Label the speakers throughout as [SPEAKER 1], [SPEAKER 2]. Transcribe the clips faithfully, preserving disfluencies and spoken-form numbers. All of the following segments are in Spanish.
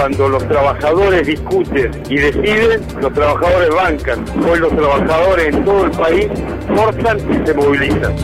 [SPEAKER 1] cuando los trabajadores discuten y deciden, los trabajadores bancan. Hoy los trabajadores en todo el país cortan y se movilizan.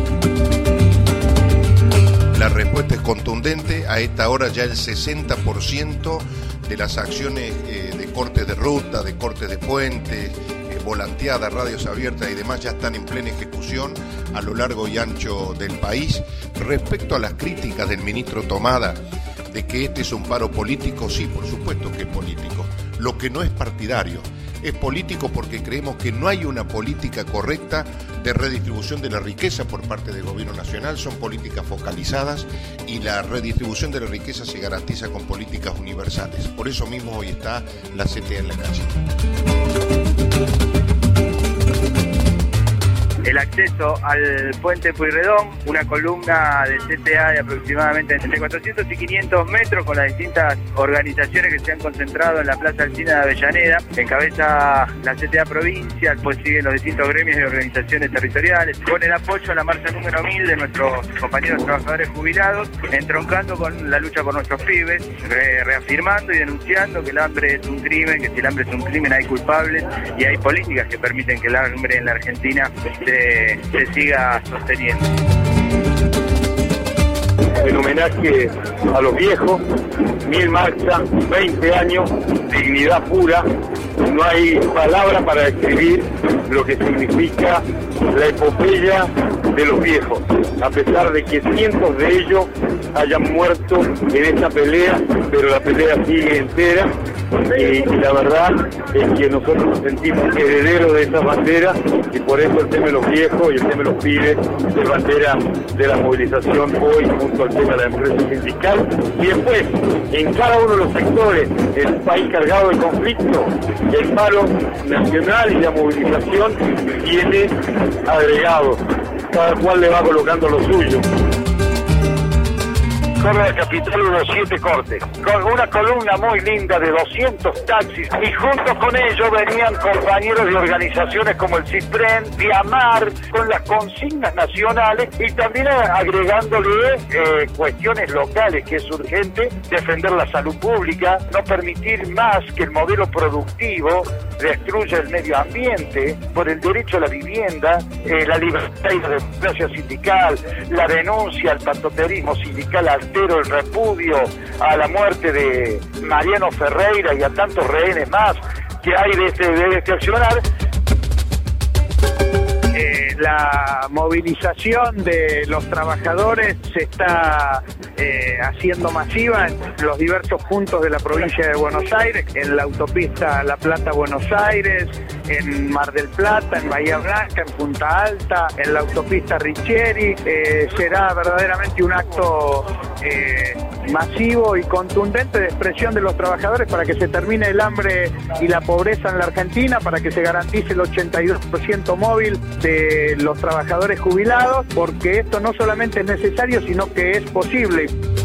[SPEAKER 2] La respuesta es contundente. A esta hora ya el sesenta por ciento de las acciones eh, de cortes de ruta, de cortes de puentes, eh, volanteadas, radios abiertas y demás ya están en plena ejecución a lo largo y ancho del país. Respecto a las críticas del ministro Tomada de que este es un paro político, sí, por supuesto que es político. Lo que no es partidario. Es político porque creemos que no hay una política correcta de redistribución de la riqueza por parte del gobierno nacional. Son políticas focalizadas y la redistribución de la riqueza se garantiza con políticas universales. Por eso mismo hoy está la C T A en la calle.
[SPEAKER 3] El acceso al puente Pueyrredón, una columna de C T A de aproximadamente entre cuatrocientos y quinientos metros con las distintas organizaciones que se han concentrado en la Plaza Alsina de Avellaneda. Encabeza la C T A provincia, pues siguen los distintos gremios y organizaciones territoriales, con el apoyo a la marcha número mil de nuestros compañeros trabajadores jubilados, entroncando con la lucha por nuestros pibes, re reafirmando y denunciando que el hambre es un crimen, que si el hambre es un crimen hay culpables y hay políticas que permiten que el hambre en la Argentina se se siga sosteniendo.
[SPEAKER 1] En homenaje a los viejos, mil marchas, veinte años, dignidad pura. No hay palabra para describir lo que significa la epopeya de los viejos, a pesar de que cientos de ellos hayan muerto en esa pelea, pero la pelea sigue entera. Y, y la verdad es que nosotros nos sentimos herederos de esas banderas y por eso el tema de los viejos y el tema de los pibes es bandera de la movilización hoy junto al tema de la empresa sindical. Y después, en cada uno de los sectores, en un país cargado de conflicto, el paro nacional y la movilización tiene agregados, cada cual le va colocando lo suyo.
[SPEAKER 4] Córdoba Capital uno siete Cortes, con una columna muy linda de doscientos taxis y junto con ellos venían compañeros de organizaciones como el CISPREN, Diamar, con las consignas nacionales y también agregándole eh, cuestiones locales, que es urgente defender la salud pública, no permitir más que el modelo productivo destruya el medio ambiente, por el derecho a la vivienda, eh, la libertad y la democracia sindical, la denuncia al patoterismo sindical altero, el repudio a la muerte de Mariano Ferreira y a tantos rehenes más que hay de este, de este accionar.
[SPEAKER 3] Eh, la movilización de los trabajadores se está eh, haciendo masiva en los diversos puntos de la provincia de Buenos Aires, en la autopista La Plata-Buenos Aires, en Mar del Plata, en Bahía Blanca, en Punta Alta, en la autopista Richieri. Eh, será verdaderamente un acto eh, masivo y contundente de expresión de los trabajadores para que se termine el hambre y la pobreza en la Argentina, para que se garantice el ochenta y dos por ciento móvil de los trabajadores jubilados, porque esto no solamente es necesario, sino que es posible.